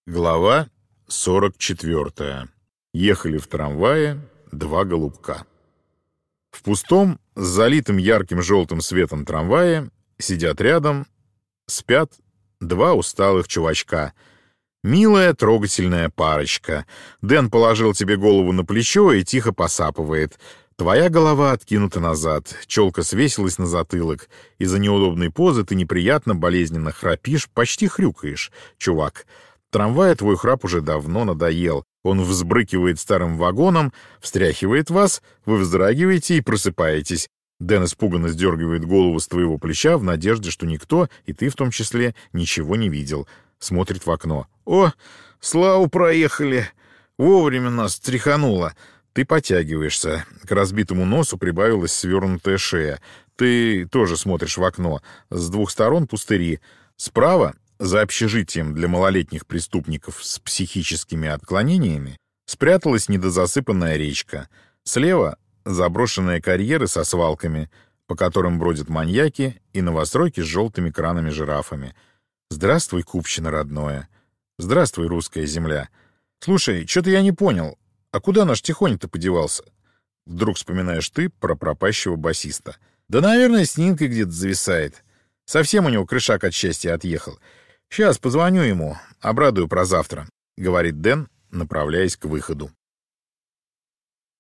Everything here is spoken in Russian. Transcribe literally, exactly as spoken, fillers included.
Глава сорок четвертая. Ехали в трамвае два голубка. В пустом, с залитым ярким желтым светом трамвае сидят рядом, спят два усталых чувачка. Милая, трогательная парочка. Дэн положил тебе голову на плечо и тихо посапывает. Твоя голова откинута назад, челка свесилась на затылок. Из-за неудобной позы ты неприятно, болезненно храпишь, почти хрюкаешь, чувак. Трамвай твой храп уже давно надоел. Он взбрыкивает старым вагоном, встряхивает вас, вы вздрагиваете и просыпаетесь. Дэн испуганно сдергивает голову с твоего плеча в надежде, что никто, и ты в том числе, ничего не видел. Смотрит в окно. «О, славу проехали! Вовремя нас тряхануло!» Ты потягиваешься. К разбитому носу прибавилась свернутая шея. Ты тоже смотришь в окно. С двух сторон пустыри. Справа, за общежитием для малолетних преступников с психическими отклонениями, спряталась недозасыпанная речка. Слева — заброшенные карьеры со свалками, по которым бродят маньяки, и новостройки с желтыми кранами-жирафами. Здравствуй, Купчино родное. Здравствуй, русская земля. Слушай, что-то я не понял. А куда наш Тихоня-то подевался? Вдруг вспоминаешь ты про пропащего басиста. Да, наверное, с Нинкой где-то зависает. Совсем у него крышак от счастья отъехал. Сейчас позвоню ему, обрадую про завтра, — говорит Дэн, направляясь к выходу.